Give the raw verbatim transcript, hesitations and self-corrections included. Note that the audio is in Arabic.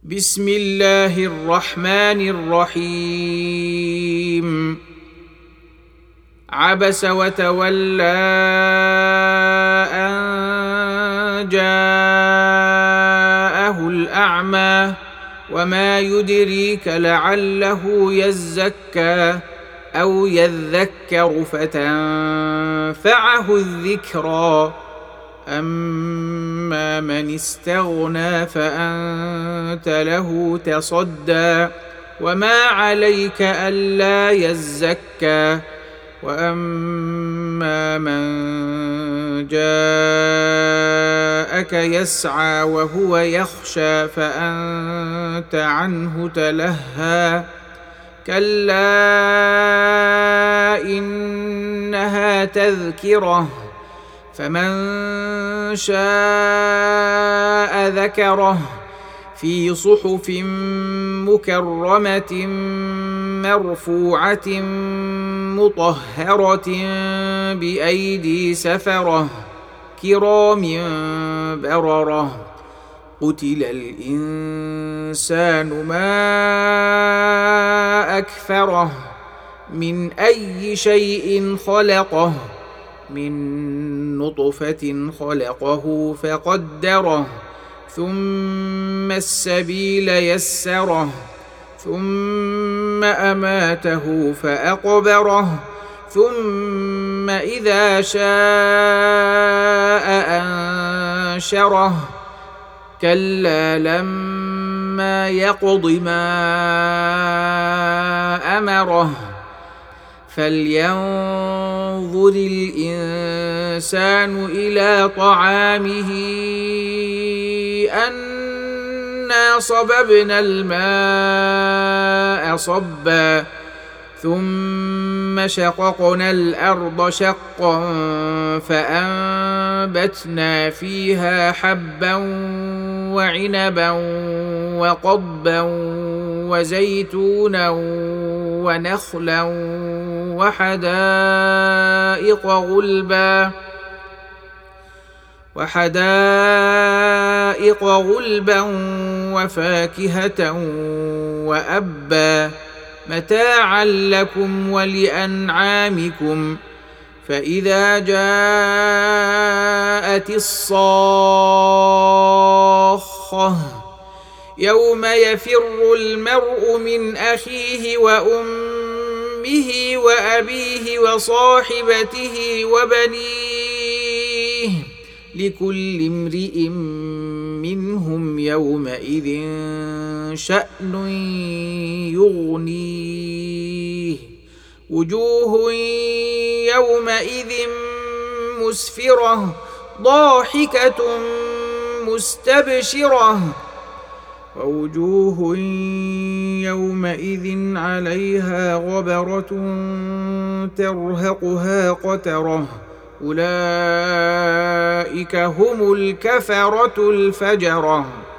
بسم الله الرحمن الرحيم. عبس وتولى أن جاءه الأعمى وما يدريك لعله يزكى أو يذكر فتنفعه الذكرى. أما من استغنى فأنت له تصدى وما عليك ألا يزكى. وأما من جاءك يسعى وهو يخشى فأنت عنه تلهى. كلا إنها تذكرة فمن شاء ذكره في صحف مكرمة مرفوعة مطهرة بأيدي سفرة كرام بررة. قتل الإنسان ما أكفره من أي شيء خلقه من نطفة خلقه فقدره ثم السبيل يسره ثم أماته فأقبره ثم إذا شاء أنشره. كلا لما يقض ما أمره فلينظر الإنسان إلى طعامه أنا صببنا الماء صبا ثم شققنا الأرض شقا فأنبتنا فيها حبا وعنبا وقضبا وزيتونا ونخلا وحدائق غلبا وحدائق غلبا وفاكهة وأبا متاعا لكم ولأنعامكم. فإذا جاءت الصاخة يوم يفر المرء من أخيه وأمه وأبيه وصاحبته وبنيه لكل امرئ منهم يومئذ شأن يغنيه. وجوه يومئذ مسفرة ضاحكة مستبشرة ووجوه يومئذ عليها غبرة ترهقها قترة أولئك هم الكفرة الفجرة.